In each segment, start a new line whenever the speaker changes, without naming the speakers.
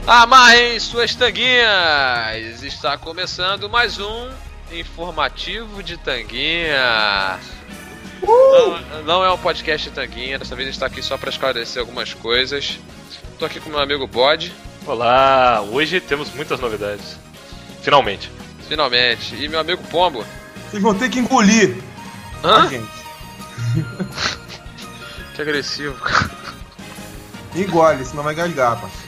Amarrem suas tanguinhas! Está começando mais um informativo de tanguinha. Não é um podcast de tanguinha, dessa vez a gente está aqui só para esclarecer algumas coisas. Estou aqui com meu amigo Bode.
Olá, hoje temos muitas novidades. Finalmente.
E meu amigo Pombo.
Vocês vão ter que engolir.
Hã?
Gente.
Que agressivo.
Engole, senão vai gasgar, pá.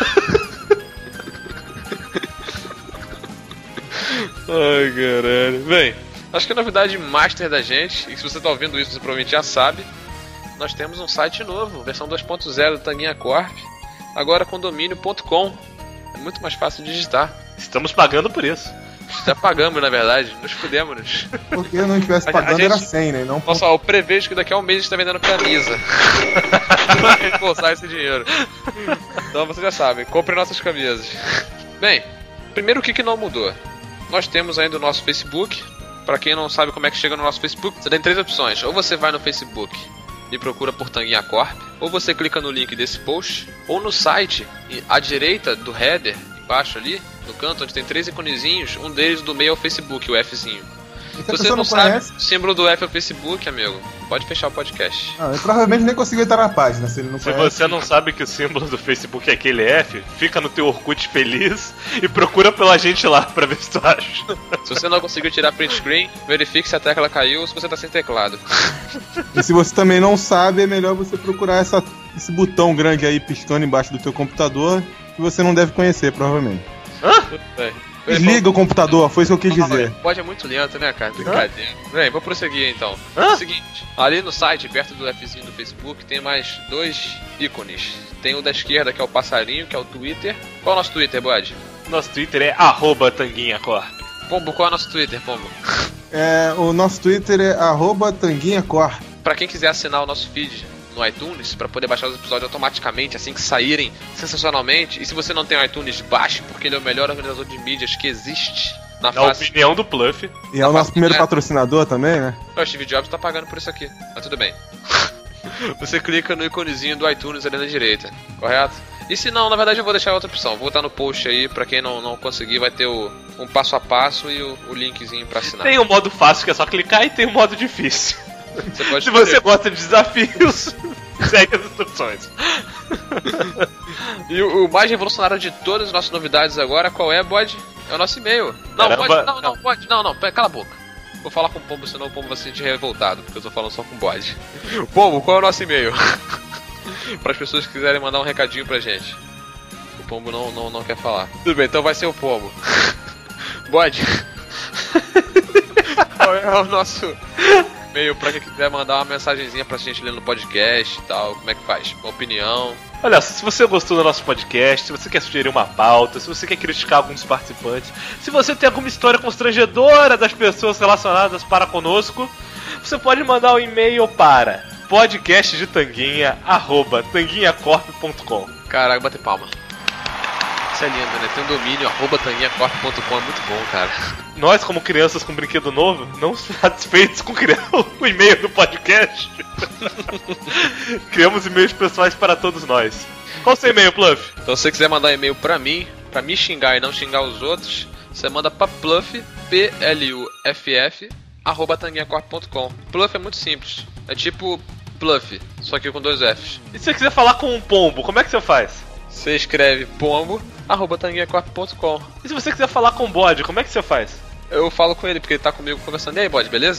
Ai, caralho. Bem, acho que a novidade master da gente, e se você tá ouvindo isso, você provavelmente já sabe, nós temos um site novo, versão 2.0 do Tanguinha Corp, agora condomínio.com. É muito mais fácil de digitar.
Estamos pagando por isso.
Já pagamos, na verdade, nos fudemos.
Porque não estivesse pagando era 100, né? Não...
Nossa, eu prevejo que daqui a um mês a gente tá vendendo camisa. Pra reembolsar esse dinheiro. Então vocês já sabem, comprem nossas camisas. Bem, primeiro o que não mudou? Nós temos ainda o nosso Facebook. Pra quem não sabe como é que chega no nosso Facebook, você tem três opções. Ou você vai no Facebook e procura por Tanguinha Corp, ou você clica no link desse post, ou no site, à direita do header, embaixo ali, no canto, onde tem três iconezinhos, um deles do meio é o Facebook, o Fzinho. Se você não sabe o símbolo do F é o Facebook, amigo, pode fechar o podcast.
Eu provavelmente nem consigo entrar na página se ele não conhece.
Se você não sabe que o símbolo do Facebook é aquele F, fica no teu Orkut feliz e procura pela gente lá pra ver se tu acha.
Se você não conseguiu tirar print screen, verifique se a tecla caiu ou se você tá sem teclado.
E se você também não sabe, é melhor você procurar esse botão grande aí piscando embaixo do teu computador, que você não deve conhecer, provavelmente. Desliga o computador, foi isso que eu quis dizer.
Pode é muito lento, né, cara? Brincadeira. Bem, vou prosseguir então. É o seguinte, ali no site, perto do Fzinho do Facebook, tem mais dois ícones. Tem o da esquerda, que é o passarinho, que é o Twitter. Qual é o nosso Twitter, Bode?
Nosso Twitter é @tanguinhacorp.
Pombo, qual é o nosso Twitter, Pombo?
O nosso Twitter é @tanguinhacorp.
Pra quem quiser assinar o nosso feed no iTunes, pra poder baixar os episódios automaticamente, assim que saírem, sensacionalmente. E se você não tem o iTunes, baixe, porque ele é o melhor organizador de mídias que existe na face.
Opinião do Pluff.
E é o nosso primeiro patrocinador também, né?
O Steve Jobs tá pagando por isso aqui, mas tudo bem. Você clica no iconezinho do iTunes ali na direita, correto? E se não, na verdade eu vou deixar outra opção. Vou botar no post aí, pra quem não conseguir, vai ter um passo a passo e o linkzinho pra assinar.
Tem o modo fácil, que é só clicar, e tem o modo difícil. Se
escolher.
você gosta de desafios, segue as instruções.
E o mais revolucionário de todas as nossas novidades agora, qual é, Bode? É o nosso e-mail. Não, Bode, não, cala a boca. Vou falar com o Pombo, senão o Pombo vai se sentir revoltado, porque eu tô falando só com o Bode. Pombo, qual é o nosso e-mail? Para as pessoas que quiserem mandar um recadinho pra gente. O Pombo não quer falar. Tudo bem, então vai ser o Pombo. Bode. Qual é o nosso e-mail pra quem quiser mandar uma mensagenzinha pra gente ler no podcast e tal? Como é que faz? Uma opinião?
Olha, se você gostou do nosso podcast, se você quer sugerir uma pauta, se você quer criticar alguns participantes, se você tem alguma história constrangedora das pessoas relacionadas para conosco, você pode mandar um e-mail para podcastdetanguinha@tanguinhacorp.com.
Caraca, bater palma. Isso é lindo, né? Tem um domínio, @tanguinhacorp.com, é muito bom, cara.
Nós, como crianças com brinquedo novo, não satisfeitos com criar o e-mail do podcast, criamos e-mails pessoais para todos nós. Qual o seu e-mail, Pluff?
Então, se você quiser mandar e-mail pra mim xingar e não xingar os outros, você manda pra Pluff, Pluff, @tanguinhacorp.com. Pluff é muito simples. É tipo Pluff, só que com 2 Fs.
E se você quiser falar com um pombo, como é que você faz?
Você escreve pombo, @tanguinhacorp.com.
E se você quiser falar com o Bode, como é que você faz?
Eu falo com ele, porque ele tá comigo conversando. E aí, Bode, beleza?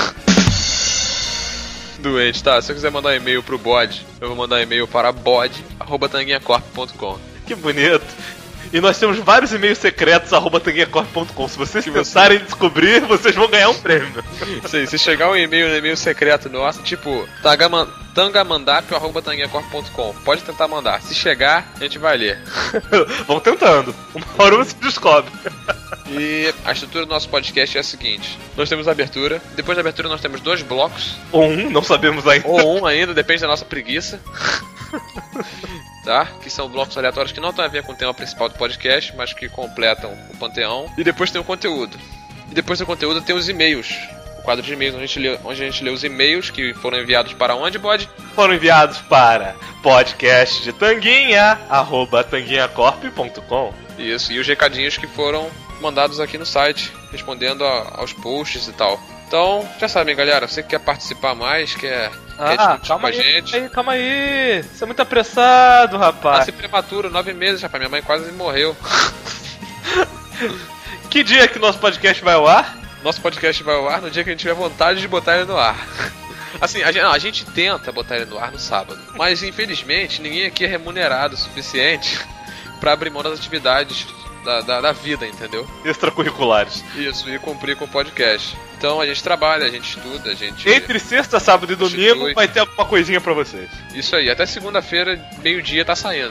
Doente, tá? Se eu quiser mandar um e-mail pro Bode, eu vou mandar um e-mail para bode@tanguinhacorp.com.
Que bonito. E nós temos vários e-mails secretos @tanguinhacorp.com. Se vocês tentarem descobrir, vocês vão ganhar um prêmio.
Se chegar um e-mail no e-mail secreto nosso, tipo tangamandap@tanguinhacorp.com, pode tentar mandar. Se chegar, a gente vai ler.
Vão tentando. Uma hora você descobre.
E a estrutura do nosso podcast é a seguinte: nós temos a abertura, depois da abertura nós temos 2 blocos.
Ou um, não sabemos ainda.
Ou um ainda, depende da nossa preguiça. Tá? Que são blocos aleatórios que não tem a ver com o tema principal do podcast, mas que completam o panteão. E depois tem o conteúdo. E depois do conteúdo tem os e-mails. quadro de e-mails onde a gente lê os e-mails que foram enviados para onde, Bode?
Foram enviados para podcastdetanguinha@tanguinhacorp.com.
Isso, e os recadinhos que foram mandados aqui no site, respondendo aos posts e tal. Então, já sabem, galera, você que quer participar mais, quer discutir com a gente...
Calma aí, você é muito apressado, rapaz.
Nasci prematuro, 9 meses, rapaz, minha mãe quase morreu.
Que dia que nosso podcast vai ao ar?
Nosso podcast vai ao ar no dia que a gente tiver vontade de botar ele no ar. Assim, a gente tenta botar ele no ar no sábado, mas infelizmente ninguém aqui é remunerado o suficiente pra abrir mão das atividades da vida, entendeu?
Extracurriculares.
Isso, e cumprir com o podcast. Então a gente trabalha, a gente estuda, a gente...
Entre sexta, sábado e domingo vai ter alguma coisinha pra vocês.
Isso aí, até segunda-feira, meio-dia tá saindo.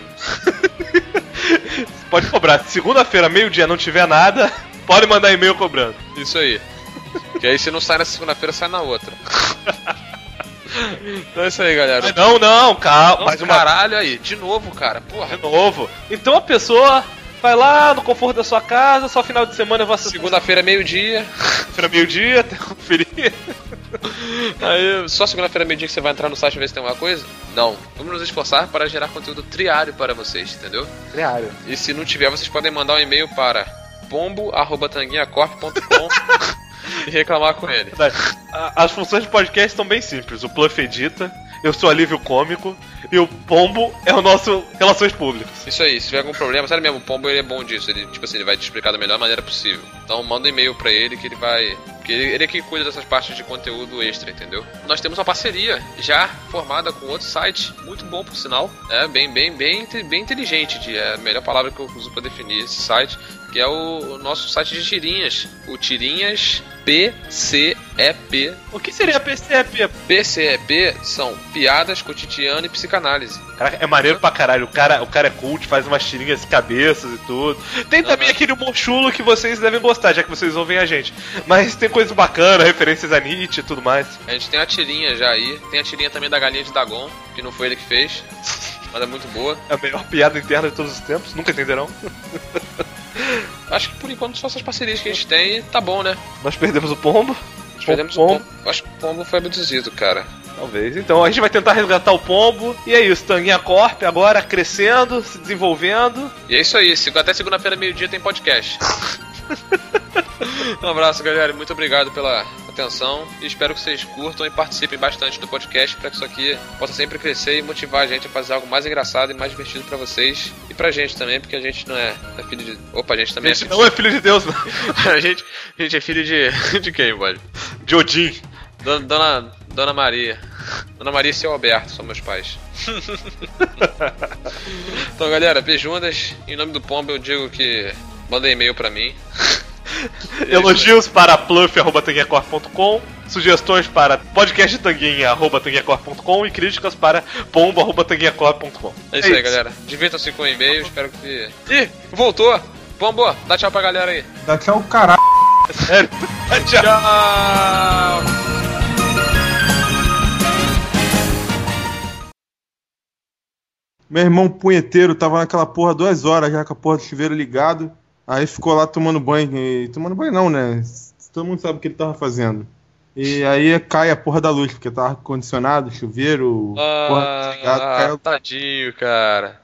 Pode cobrar. Se segunda-feira, meio-dia, não tiver nada, pode mandar e-mail cobrando.
Isso aí. Que aí se não sai na segunda-feira, sai na outra. Então é isso aí, galera.
Não, calma.
Mas caralho aí, de novo, cara. Porra.
De novo. Então a pessoa... vai lá no conforto da sua casa, só final de semana eu vou assistir.
Segunda-feira, meio-dia.
Segunda-feira, meio-dia, até conferir.
Aí, só segunda-feira, meio-dia que você vai entrar no site e ver se tem alguma coisa? Não. Vamos nos esforçar para gerar conteúdo triário para vocês, entendeu?
Triário.
E se não tiver, vocês podem mandar um e-mail para pombo@tanguinhacorp.com e reclamar com ele.
As funções de podcast estão bem simples. O Pluff edita, eu sou alívio cômico e o Pombo é o nosso Relações Públicas.
Isso aí, se tiver algum problema, sério mesmo, o Pombo ele é bom disso, ele, tipo assim, ele vai te explicar da melhor maneira possível. Então manda um e-mail pra ele que ele vai... Porque ele é quem cuida dessas partes de conteúdo extra, entendeu? Nós temos uma parceria já formada com outro site, muito bom por sinal, bem inteligente, é a melhor palavra que eu uso pra definir esse site, que é o nosso site de tirinhas, o Tirinhas PCEP.
O que seria PCEP?
PCEP são piadas, cotidiano e psicanálise.
Caraca, é maneiro pra caralho, o cara é cult, faz umas tirinhas de cabeças e tudo. Tem também aquele humor chulo que vocês devem gostar, já que vocês ouvem a gente. Mas tem coisas bacanas, referências a Nietzsche e tudo mais.
A gente tem a tirinha já aí, tem a tirinha também da galinha de Dagon, que não foi ele que fez, mas é muito boa.
É a melhor piada interna de todos os tempos, nunca entenderão.
Acho que por enquanto só essas parcerias que a gente tem, tá bom, né?
Nós perdemos o Pombo.
Perdemos o Pombo. Acho que o Pombo foi abduzido, cara.
Talvez. Então a gente vai tentar resgatar o Pombo. E é isso, Tanguinha Corp agora crescendo, se desenvolvendo.
E é isso aí, até segunda-feira, meio-dia, tem podcast. Um abraço, galera, e muito obrigado pela atenção. E espero que vocês curtam e participem bastante do podcast para que isso aqui possa sempre crescer e motivar a gente a fazer algo mais engraçado e mais divertido para vocês. E pra gente também, porque a gente não é filho de... Opa, a gente também
é filho... não é filho de Deus, não.
A gente é filho de quem, pode?
De Odin.
Dona Maria. Dona Maria e seu Alberto são meus pais. Então, galera, beijundas. Em nome do Pombo eu digo que manda e-mail pra mim.
Elogios para pluff@tanguinhacorp.com, sugestões para podcasttanguinha@tanguinhacorp.com e críticas para pombo@tanguinhacorp.com.
É isso aí, galera. Divirtam-se com o e-mail, espero que... Ih, voltou! Pombo, dá tchau pra galera aí.
Dá tchau, caralho.
Sério? Tchau!
Meu irmão punheteiro tava naquela porra 2 horas já com a porra do chuveiro ligado. Aí ficou lá tomando banho. Tomando banho não, né? Todo mundo sabe o que ele tava fazendo. E aí cai a porra da luz, porque tava ar-condicionado, chuveiro, porra desligado.
Tadinho, cara.